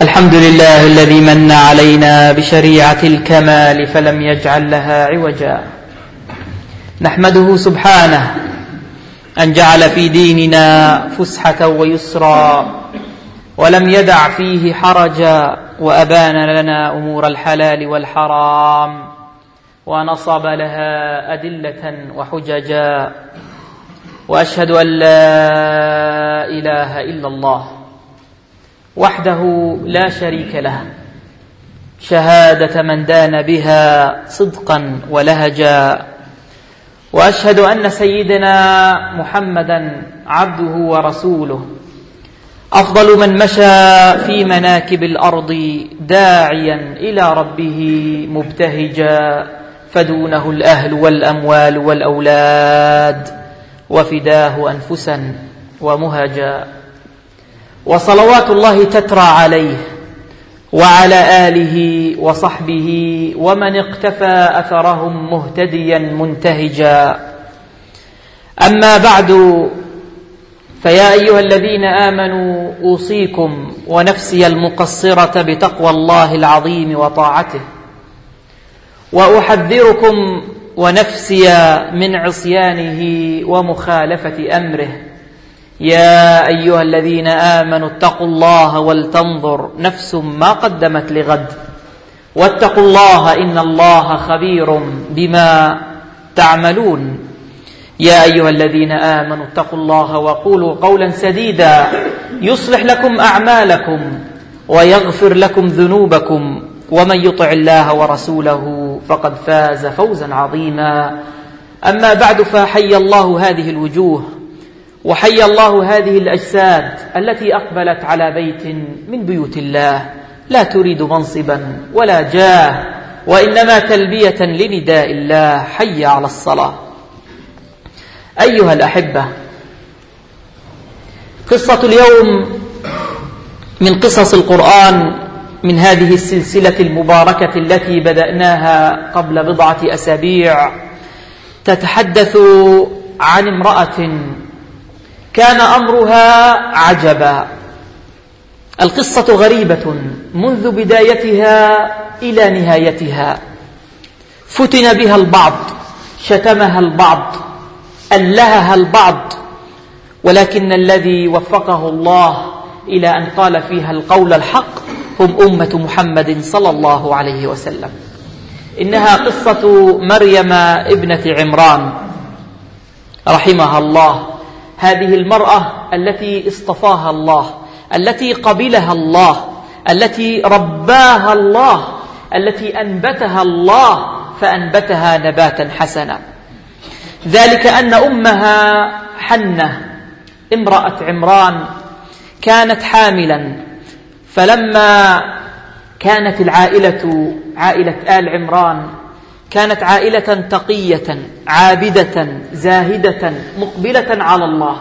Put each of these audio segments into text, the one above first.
الحمد لله الذي من علينا بشريعة الكمال فلم يجعل لها عوجا. نحمده سبحانه أن جعل في ديننا فسحة ويسرا ولم يدع فيه حرجا، وأبان لنا أمور الحلال والحرام ونصب لها أدلة وحججا. وأشهد أن لا إله إلا الله وحده لا شريك له، شهادة من دان بها صدقا ولهجا. وأشهد أن سيدنا محمدا عبده ورسوله، أفضل من مشى في مناكب الأرض داعيا إلى ربه مبتهجا، فدونه الأهل والأموال والأولاد، وفداه أنفسا ومهجا. وصلوات الله تترى عليه وعلى آله وصحبه ومن اقتفى أثرهم مهتديا منتهجا. أما بعد، فيا أيها الذين آمنوا أوصيكم ونفسي المقصرة بتقوى الله العظيم وطاعته، وأحذركم ونفسي من عصيانه ومخالفة أمره. يا أيها الذين آمنوا اتقوا الله ولتنظر نفس ما قدمت لغد، واتقوا الله إن الله خبير بما تعملون. يا أيها الذين آمنوا اتقوا الله وقولوا قولا سديدا يصلح لكم أعمالكم ويغفر لكم ذنوبكم، ومن يطع الله ورسوله فقد فاز فوزا عظيما. أما بعد، فحي الله هذه الوجوه وحي الله هذه الأجساد التي أقبلت على بيت من بيوت الله، لا تريد منصبا ولا جاه، وإنما تلبية لنداء الله: حي على الصلاة. أيها الأحبة، قصة اليوم من قصص القرآن من هذه السلسلة المباركة التي بدأناها قبل بضعة أسابيع، تتحدث عن امرأة كان أمرها عجبا. القصة غريبة منذ بدايتها إلى نهايتها. فتن بها البعض، شتمها البعض، ألهها البعض، ولكن الذي وفقه الله إلى أن قال فيها القول الحق هم أمة محمد صلى الله عليه وسلم. إنها قصة مريم ابنة عمران رحمها الله، هذه المرأة التي اصطفاها الله، التي قبلها الله، التي رباها الله، التي أنبتها الله فأنبتها نباتا حسنا. ذلك أن أمها حنة امرأة عمران كانت حاملا، فلما كانت العائلة عائلة آل عمران كانت عائلة تقية عابدة زاهدة مقبلة على الله.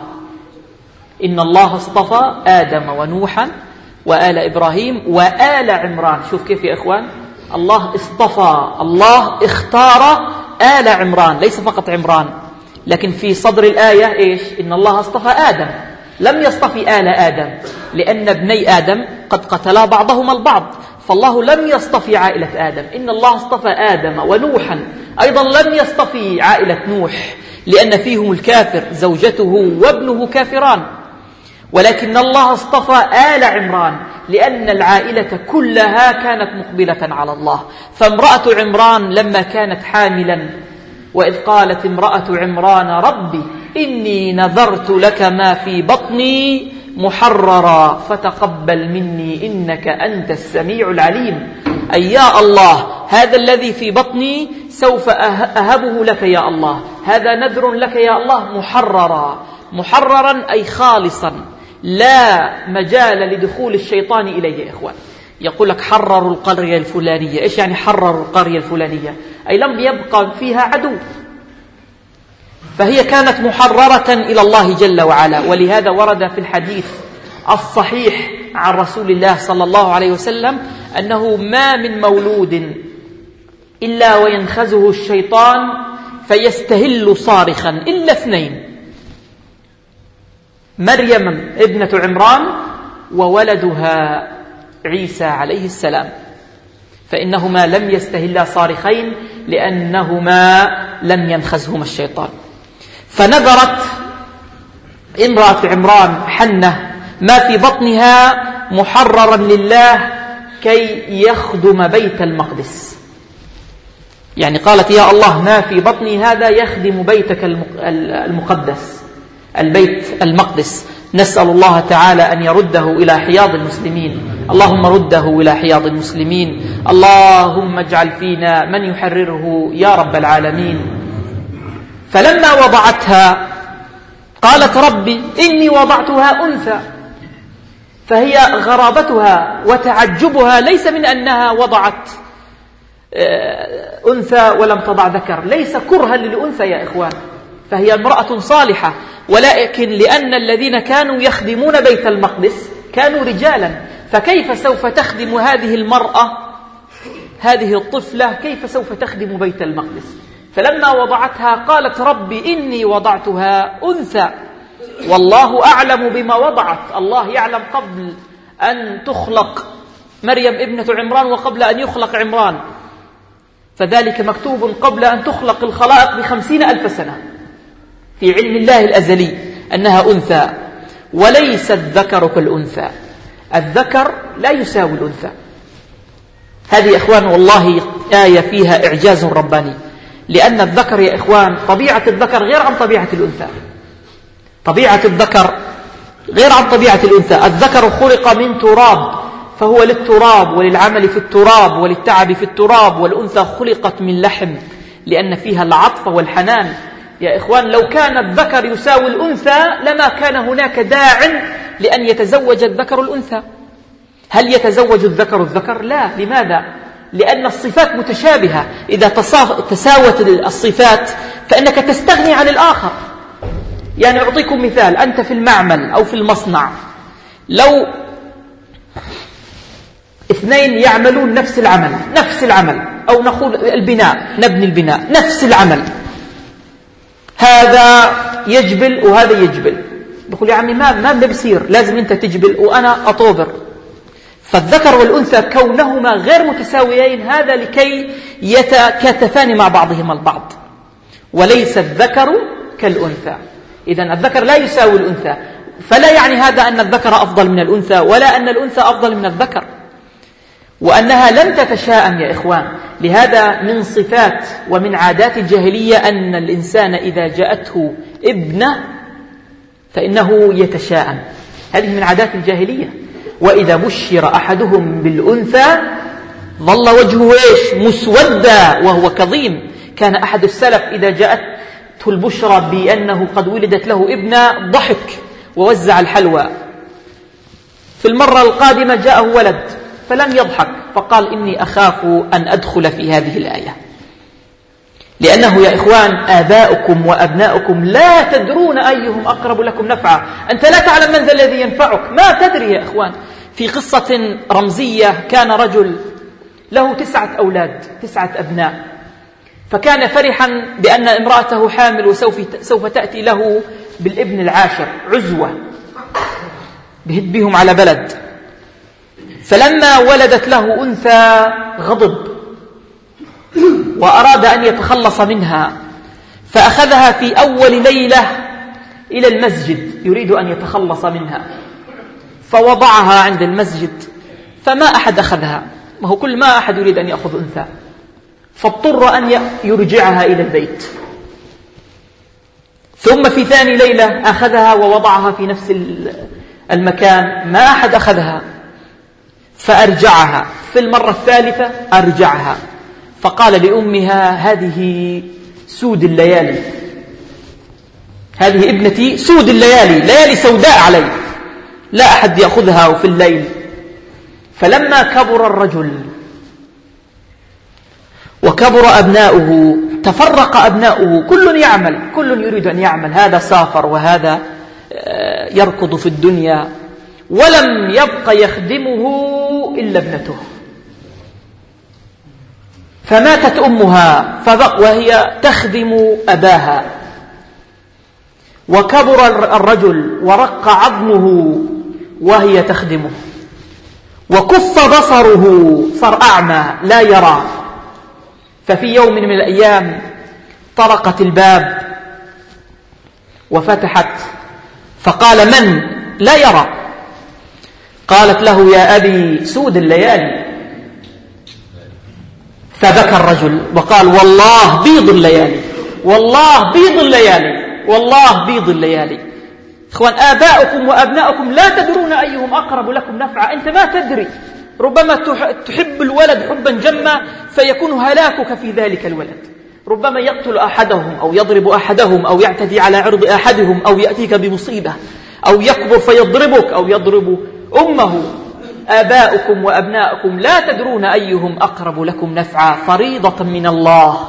إن الله اصطفى آدم ونوحا وآل إبراهيم وآل عمران. شوف كيف يا إخوان، الله اصطفى، الله اختار آل عمران، ليس فقط عمران، لكن في صدر الآية إيش؟ إن الله اصطفى آدم، لم يصطفي آل آدم، لأن ابني آدم قد قتلا بعضهما البعض، فالله لم يصطفي عائلة آدم. إن الله اصطفى آدم ونوحا، أيضا لم يصطفي عائلة نوح لأن فيهم الكافر، زوجته وابنه كافران، ولكن الله اصطفى آل عمران لأن العائلة كلها كانت مقبلة على الله. فامرأة عمران لما كانت حاملا، وإذ قالت امرأة عمران: ربي إني نذرت لك ما في بطني محررا فتقبل مني إنك أنت السميع العليم. أي يا الله، هذا الذي في بطني سوف أهبه لك يا الله، هذا نذر لك يا الله محررا. محررا أي خالصا، لا مجال لدخول الشيطان إليه. يا إخوان، يقول لك حرروا القرية الفلانية. إيش يعني حرروا القرية الفلانية؟ أي لم يبقى فيها عدو، فهي كانت محررة إلى الله جل وعلا. ولهذا ورد في الحديث الصحيح عن رسول الله صلى الله عليه وسلم أنه ما من مولود إلا وينخزه الشيطان فيستهل صارخا إلا اثنين: مريم ابنة عمران وولدها عيسى عليه السلام، فإنهما لم يستهلا صارخين لأنهما لم ينخزهما الشيطان. فنذرت امرأة عمران حنة ما في بطنها محررا لله كي يخدم بيت المقدس، يعني قالت يا الله ما في بطني هذا يخدم بيتك المقدس، البيت المقدس. نسأل الله تعالى أن يرده إلى حياض المسلمين، اللهم رده إلى حياض المسلمين، اللهم اجعل فينا من يحرره يا رب العالمين. فلما وضعتها قالت ربي إني وضعتها أنثى، فهي غرابتها وتعجبها ليس من أنها وضعت أنثى ولم تضع ذكر، ليس كرها للأنثى يا إخوان، فهي امرأة صالحة، ولكن لأن الذين كانوا يخدمون بيت المقدس كانوا رجالا، فكيف سوف تخدم هذه المرأة، هذه الطفلة كيف سوف تخدم بيت المقدس؟ فلما وضعتها قالت ربي إني وضعتها أنثى والله أعلم بما وضعت. الله يعلم قبل أن تخلق مريم ابنة عمران وقبل أن يخلق عمران، فذلك مكتوب قبل أن تخلق الخلائق ب50,000 سنة في علم الله الأزلي أنها أنثى، وليس الذكر كالأنثى، الذكر لا يساوي الأنثى. هذه إخوان والله آية فيها إعجاز رباني، لأن الذكر يا إخوان طبيعة الذكر غير عن طبيعة الأنثى، طبيعة الذكر غير عن طبيعة الأنثى. الذكر خلق من تراب فهو للتراب وللعمل في التراب وللتعب في التراب، والأنثى خلقت من لحم لأن فيها العطف والحنان. يا إخوان لو كان الذكر يساوي الأنثى لما كان هناك داع لأن يتزوج الذكر الأنثى. هل يتزوج الذكر الذكر؟ لا. لماذا؟ لأن الصفات متشابهة، إذا تساوت الصفات فإنك تستغني عن الآخر. يعني أعطيكم مثال، أنت في المعمل أو في المصنع، لو 2 يعملون نفس العمل أو نقول البناء، نبني البناء نفس العمل، هذا يجبل وهذا يجبل، بقول يا عمي ما بيصير، لازم أنت تجبل وأنا أطوبر. فالذكر والأنثى كونهما غير متساويين هذا لكي يتكاتفان مع بعضهما البعض، وليس الذكر كالأنثى. إذن الذكر لا يساوي الأنثى، فلا يعني هذا أن الذكر أفضل من الأنثى ولا أن الأنثى أفضل من الذكر، وأنها لم تتشاءم يا إخوان. لهذا من صفات ومن عادات الجاهلية أن الإنسان إذا جاءته ابنة فإنه يتشاءم، هذه من عادات الجاهلية. وإذا بشر أحدهم بالأنثى ظل وجهه مسودا وهو كظيم. كان أحد السلف إذا جاءته البشرى بأنه قد ولدت له ابنة ضحك ووزع الحلوى. في المرة القادمة جاءه ولد فلم يضحك، فقال إني أخاف أن أدخل في هذه الآية، لأنه يا إخوان آباؤكم وأبناؤكم لا تدرون أيهم أقرب لكم نفعا. أنت لا تعلم من ذا الذي ينفعك، ما تدري يا إخوان. في قصة رمزية كان رجل له 9 أولاد، 9 أبناء، فكان فرحا بأن امرأته حامل وسوف تأتي له بالابن العاشر عزوة بهد بهم على بلد. فلما ولدت له أنثى غضب وأراد أن يتخلص منها، فأخذها في أول ليلة إلى المسجد يريد أن يتخلص منها، فوضعها عند المسجد فما أحد أخذها، وهو كل ما أحد يريد أن يأخذ أنثى، فاضطر أن يرجعها إلى البيت. ثم في ثاني ليلة أخذها ووضعها في نفس المكان، ما أحد أخذها، فأرجعها. في المرة الثالثة أرجعها، فقال لأمها هذه سود الليالي، هذه ابنتي سود الليالي، ليالي سوداء علي، لا أحد يأخذها في الليل. فلما كبر الرجل وكبر أبناؤه تفرق أبناؤه، كل يعمل، كل يريد أن يعمل، هذا سافر وهذا يركض في الدنيا، ولم يبق يخدمه إلا ابنته. فماتت أمها وهي تخدم أباها، وكبر الرجل ورق عظمه وهي تخدمه، وكف بصره، صار أعمى لا يرى. ففي يوم من الأيام طرقت الباب وفتحت، فقال: من؟ لا يرى. قالت له: يا أبي سود الليالي. فبكى الرجل وقال: والله بيض الليالي، والله بيض الليالي، والله بيض الليالي. إخوان، آباؤكم وأبناؤكم لا تدرون أيهم أقرب لكم نفعا. أنت ما تدري، ربما تحب الولد حبا جما فيكون هلاكك في ذلك الولد. ربما يقتل أحدهم أو يضرب أحدهم أو يعتدي على عرض أحدهم أو يأتيك بمصيبة أو يكبر فيضربك أو يضرب أمه. آباؤكم وأبناؤكم لا تدرون أيهم أقرب لكم نفعا، فريضة من الله.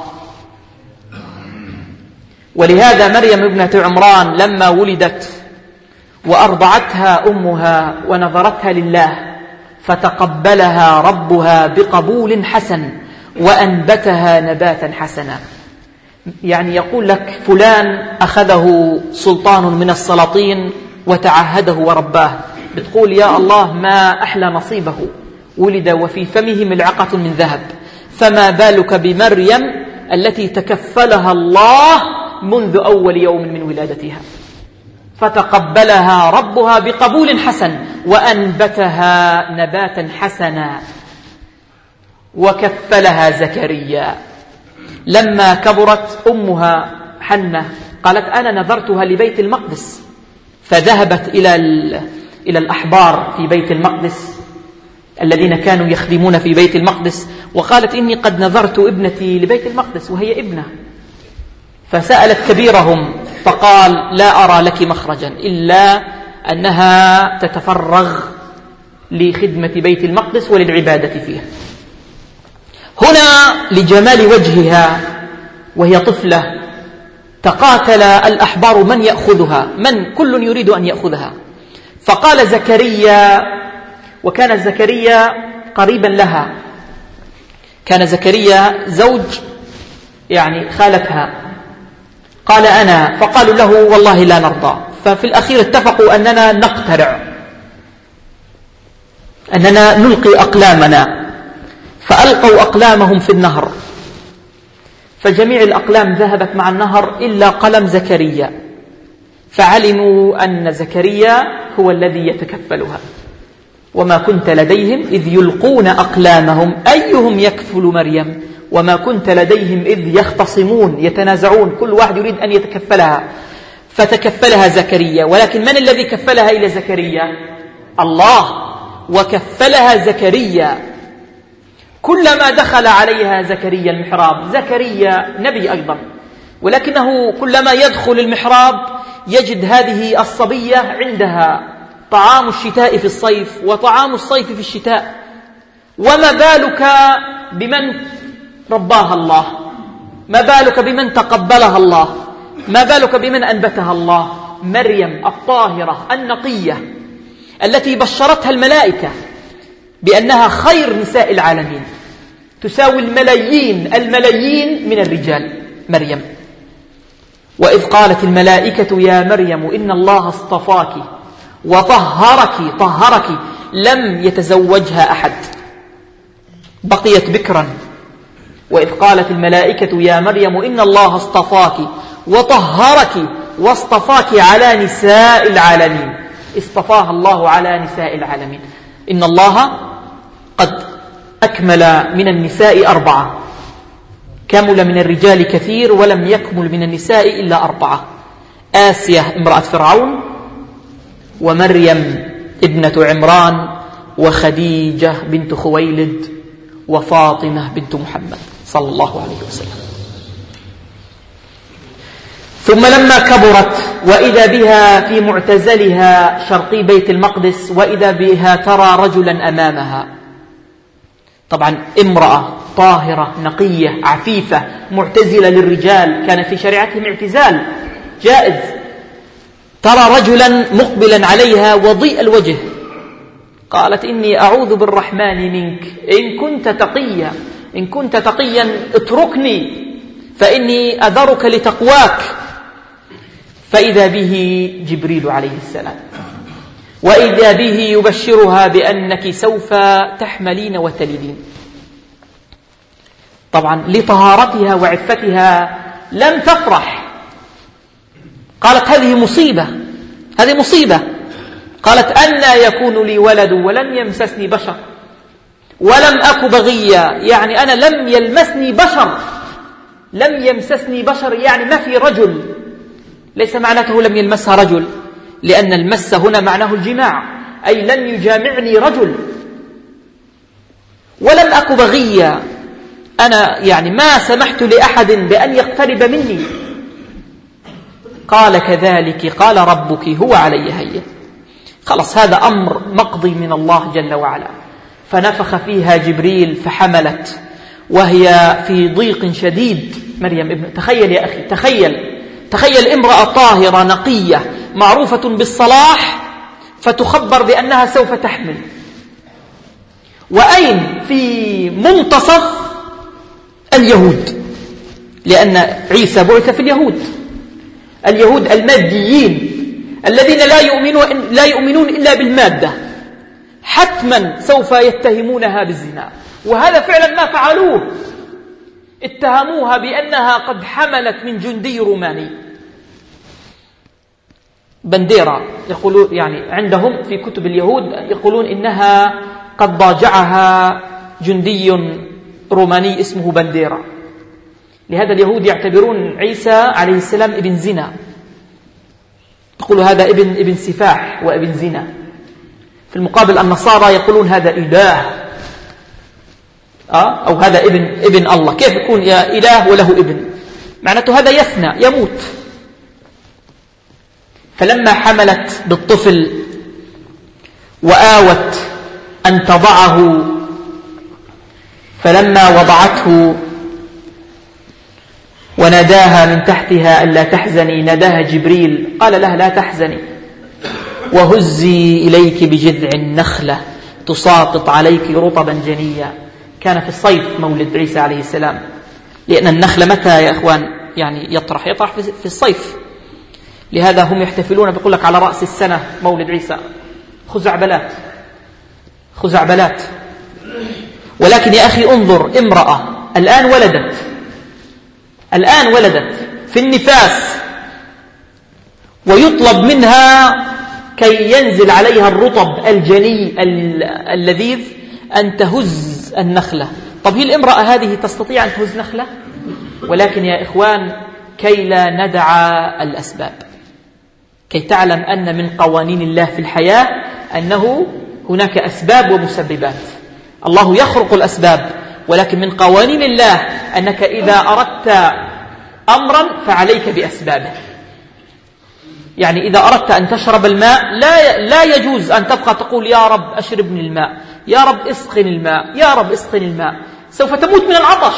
ولهذا مريم ابنة عمران لما ولدت وأرضعتها أمها ونظرتها لله فتقبلها ربها بقبول حسن وأنبتها نباتا حسنا. يعني يقول لك فلان أخذه سلطان من السلاطين وتعهده ورباه، بتقول يا الله ما أحلى نصيبه، ولد وفي فمه ملعقة من ذهب، فما بالك بمريم التي تكفلها الله منذ أول يوم من ولادتها. فتقبلها ربها بقبول حسن وأنبتها نباتا حسنا. وكفلها زكريا لما كبرت أمها حنة، قالت أنا نذرتها لبيت المقدس، فذهبت إلى الأحبار في بيت المقدس الذين كانوا يخدمون في بيت المقدس، وقالت إني قد نذرت ابنتي لبيت المقدس وهي ابنة. فسألت كبيرهم فقال لا أرى لك مخرجا إلا أنها تتفرغ لخدمة بيت المقدس وللعبادة فيه. هنا لجمال وجهها وهي طفلة تقاتل الأحبار من يأخذها، من كل يريد أن يأخذها. فقال زكريا، وكان زكريا قريبا لها، كان زكريا زوج يعني خالتها، قال أنا، فقالوا له والله لا نرضى. ففي الأخير اتفقوا أننا نقترع، أننا نلقي أقلامنا، فألقوا أقلامهم في النهر، فجميع الأقلام ذهبت مع النهر إلا قلم زكريا، فعلموا أن زكريا هو الذي يتكفلها. وما كنت لديهم إذ يلقون أقلامهم أيهم يكفل مريم وما كنت لديهم إذ يختصمون يتنازعون، كل واحد يريد أن يتكفلها، فتكفلها زكريا. ولكن من الذي كفلها إلى زكريا؟ الله. وكفلها زكريا كلما دخل عليها زكريا المحراب. زكريا نبي أيضا، ولكنه كلما يدخل المحراب يجد هذه الصبية عندها طعام الشتاء في الصيف وطعام الصيف في الشتاء. وما بالك بمن رباها الله، ما بالك بمن تقبلها الله، ما بالك بمن أنبتها الله؟ مريم الطاهرة النقية التي بشرتها الملائكة بأنها خير نساء العالمين، تساوي الملايين من الرجال مريم. وإذ قالت الملائكة يا مريم إن الله اصطفاك وطهرك لم يتزوجها أحد، بقيت بكرا. وإذ قالت الملائكة يا مريم إن الله اصطفاك وطهرك واصطفاك على نساء العالمين، اصطفاها الله على نساء العالمين. إن الله قد أكمل من النساء 4، كمل من الرجال كثير ولم يكمل من النساء إلا 4: آسيا امرأة فرعون، ومريم ابنة عمران، وخديجة بنت خويلد، وفاطمة بنت محمد صلى الله عليه وسلم. ثم لما كبرت وإذا بها في معتزلها شرقي بيت المقدس، وإذا بها ترى رجلا أمامها. طبعا امرأة طاهرة نقية عفيفة معتزلة للرجال، كان في شريعتهم اعتزال جائز. ترى رجلا مقبلا عليها وضيء الوجه، قالت إني أعوذ بالرحمن منك إن كنت تقيا اتركني فإني أذرك لتقواك. فإذا به جبريل عليه السلام، وإذا به يبشرها بأنك سوف تحملين وتلدين. طبعا لطهارتها وعفتها لم تفرح، قالت هذه مصيبة، هذه مصيبة. قالت أنى يكون لي ولد ولم يمسسني بشر ولم أك بغيا، يعني أنا لم يلمسني بشر، لم يمسسني بشر يعني ما في رجل، ليس معناته لم يلمسها رجل، لأن المس هنا معناه الجماع، أي لم يجامعني رجل، ولم أك بغيا، أنا يعني ما سمحت لأحد بأن يقترب مني. قال كذلك قال ربك هو علي هين. خلص هذا أمر مقضي من الله جل وعلا. فنفخ فيها جبريل فحملت وهي في ضيق شديد. مريم تخيل يا أخي، تخيل امرأة طاهرة نقية معروفة بالصلاح فتخبر بأنها سوف تحمل، وأين؟ في منتصف اليهود، لأن عيسى بعث في اليهود الماديين الذين لا يؤمنون إلا بالمادة، حتما سوف يتهمونها بالزنا، وهذا فعلا ما فعلوه. اتهموها بأنها قد حملت من جندي روماني. بنديرة يقولون، يعني عندهم في كتب اليهود يقولون إنها قد ضاجعها جندي روماني اسمه بنديرة. لهذا اليهود يعتبرون عيسى عليه السلام ابن زنا، يقولوا هذا ابن سفاح وابن زنا. في المقابل النصارى يقولون هذا إله، أو هذا ابن الله. كيف يكون يا إله وله ابن؟ معناته هذا يفنى يموت. فلما حملت بالطفل وآوت أن تضعه، فلما وضعته وناداها من تحتها ألا تحزني، ناداها جبريل قال لها لا تحزني وهزي إليك بجذع النخلة تساقط عليك رطبا جنيا. كان في الصيف مولد عيسى عليه السلام، لأن النخلة متى يا أخوان يعني يطرح في الصيف. لهذا هم يحتفلون بيقول لك على رأس السنة مولد عيسى، خزعبلات. ولكن يا أخي انظر، امرأة الآن ولدت في النفاس، ويطلب منها كي ينزل عليها الرطب الجني اللذيذ أن تهز النخلة. طب هي الامرأة هذه تستطيع أن تهز نخلة؟ ولكن يا إخوان كي لا ندع الأسباب، كي تعلم أن من قوانين الله في الحياة أنه هناك أسباب ومسببات. الله يخرق الأسباب، ولكن من قوانين الله أنك إذا أردت أمرا فعليك بأسبابه. يعني إذا أردت أن تشرب الماء لا يجوز أن تبقى تقول يا رب أشربني الماء، يا رب اسقني الماء، يا رب اسقني الماء، سوف تموت من العطش.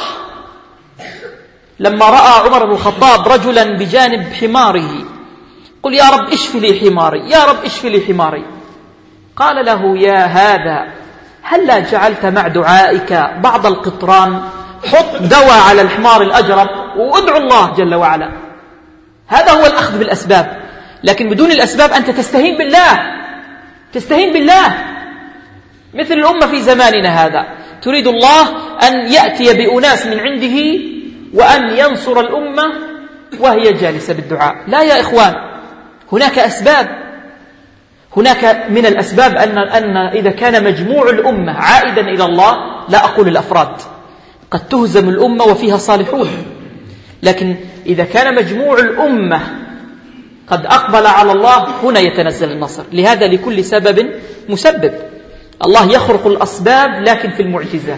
لما رأى عمر بن الخطاب رجلا بجانب حماره قل يا رب اشف لي حماري، يا رب اشف لي حماري، قال له يا هذا هلا جعلت مع دعائك بعض القطران؟ حط دواء على الحمار الأجرب وادعو الله جل وعلا. هذا هو الأخذ بالأسباب، لكن بدون الأسباب أنت تستهين بالله. مثل الأمة في زماننا هذا، تريد الله أن يأتي بأناس من عنده وأن ينصر الأمة وهي جالسة بالدعاء. لا يا إخوان، هناك أسباب. هناك من الأسباب أن إذا كان مجموع الأمة عائدا إلى الله، لا أقول الأفراد، قد تهزم الأمة وفيها صالحون، لكن إذا كان مجموع الأمة قد أقبل على الله هنا يتنزل النصر. لهذا لكل سبب مسبب. الله يخرق الأسباب لكن في المعجزات.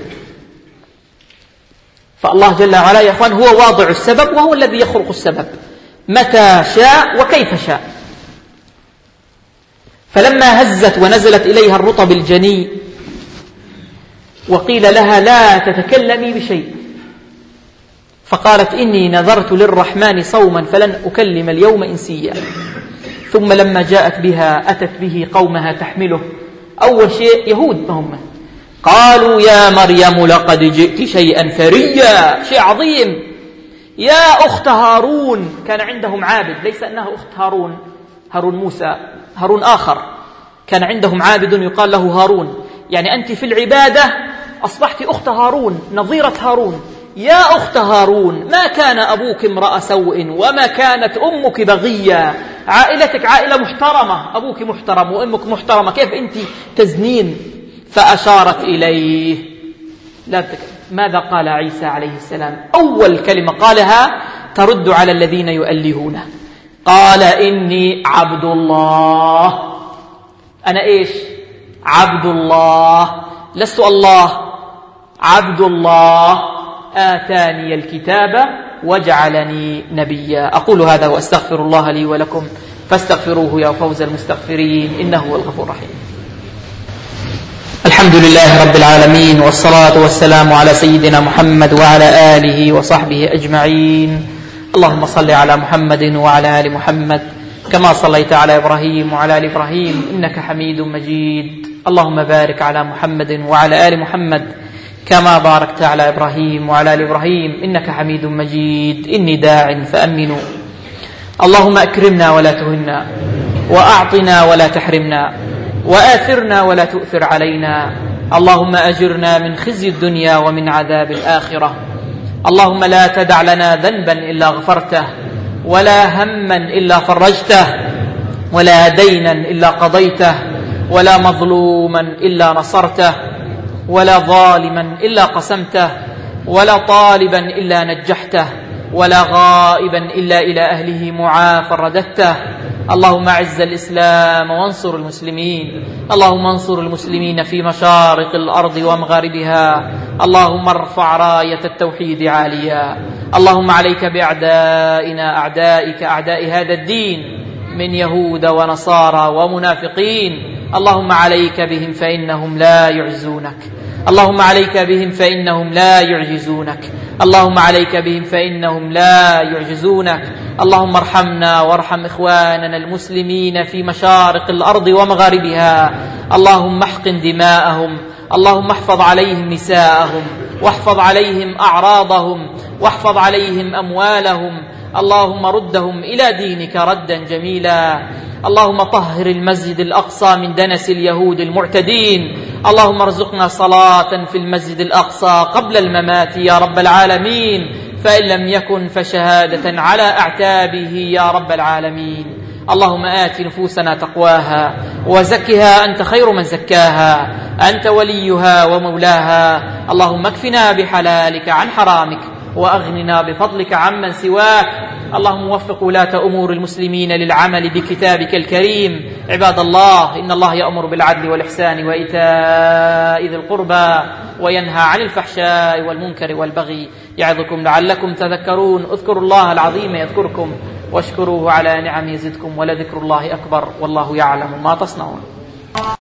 فالله جل وعلا يا أخوان هو واضع السبب وهو الذي يخرق السبب متى شاء وكيف شاء. فلما هزت ونزلت إليها الرطب الجني وقيل لها لا تتكلمي بشيء، فقالت إني نذرت للرحمن صوما فلن أكلم اليوم إنسيا. ثم لما جاءت بها أتت به قومها تحمله. أول شيء يهود هم قالوا يا مريم لقد جئت شيئا فريا، شيء عظيم، يا أخت هارون. كان عندهم عابد، ليس أنها أخت هارون موسى، هارون آخر، كان عندهم عابد يقال له هارون، يعني أنت في العبادة أصبحت أخت هارون، نظيرة هارون. يا أخت هارون، ما كان أبوك امرأ سوء وما كانت أمك بغية، عائلتك عائلة محترمة، أبوك محترم وأمك محترمة، كيف أنت تزنين؟ فأشارت إليه. ماذا قال عيسى عليه السلام؟ أول كلمة قالها ترد على الذين يؤلهونه، قال إني عبد الله. أنا إيش؟ عبد الله، لست الله، عبد الله آتاني الكتاب وجعلني نبيا. أقول هذا وأستغفر الله لي ولكم فاستغفروه يا فوز المستغفرين، إنه هو الغفور الرحيم. الحمد لله رب العالمين، والصلاة والسلام على سيدنا محمد وعلى آله وصحبه أجمعين. اللهم صل على محمد وعلى آل محمد كما صليت على إبراهيم وعلى آل إبراهيم إنك حميد مجيد. اللهم بارك على محمد وعلى آل محمد كما باركت على إبراهيم وعلى آل إبراهيم إنك حميد مجيد. إني داع فأمنوا. اللهم أكرمنا ولا تهنا، وأعطنا ولا تحرمنا، وآثرنا ولا تؤثر علينا. اللهم أجرنا من خزي الدنيا ومن عذاب الآخرة. اللهم لا تدع لنا ذنبا إلا غفرته، ولا هما إلا فرجته، ولا دينا إلا قضيته، ولا مظلوما إلا نصرته، ولا ظالما إلا قسمته، ولا طالبا إلا نجحته، ولا غائبا إلا إلى أهله معافى رددته. اللهم أعز الإسلام وانصر المسلمين. اللهم انصر المسلمين في مشارق الأرض ومغاربها. اللهم ارفع راية التوحيد عاليا. اللهم عليك بأعدائنا، أعدائك أعداء هذا الدين من يهود ونصارى ومنافقين. اللهم عليك بهم فإنهم لا يعجزونك. اللهم عليك بهم فإنهم لا يعجزونك. اللهم عليك بهم فإنهم لا يعجزونك. اللهم ارحمنا وارحم إخواننا المسلمين في مشارق الأرض ومغاربها. اللهم احقن دماءهم. اللهم احفظ عليهم نساءهم، واحفظ عليهم أعراضهم، واحفظ عليهم أموالهم. اللهم ردهم إلى دينك ردا جميلا. اللهم طهر المسجد الأقصى من دنس اليهود المعتدين. اللهم ارزقنا صلاة في المسجد الأقصى قبل الممات يا رب العالمين، فإن لم يكن فشهادة على أعتابه يا رب العالمين. اللهم آت نفوسنا تقواها وزكها أنت خير من زكاها، أنت وليها ومولاها. اللهم اكفنا بحلالك عن حرامك، وأغننا بفضلك عمن سواك. اللهم وفق ولاة أمور المسلمين للعمل بكتابك الكريم. عباد الله، إن الله يأمر بالعدل والإحسان وإيتاء ذي القربى، وينهى عن الفحشاء والمنكر والبغي، يعظكم لعلكم تذكرون. اذكروا الله العظيم يذكركم، واشكروه على نعمه يزدكم، ولذكر الله أكبر، والله يعلم ما تصنعون.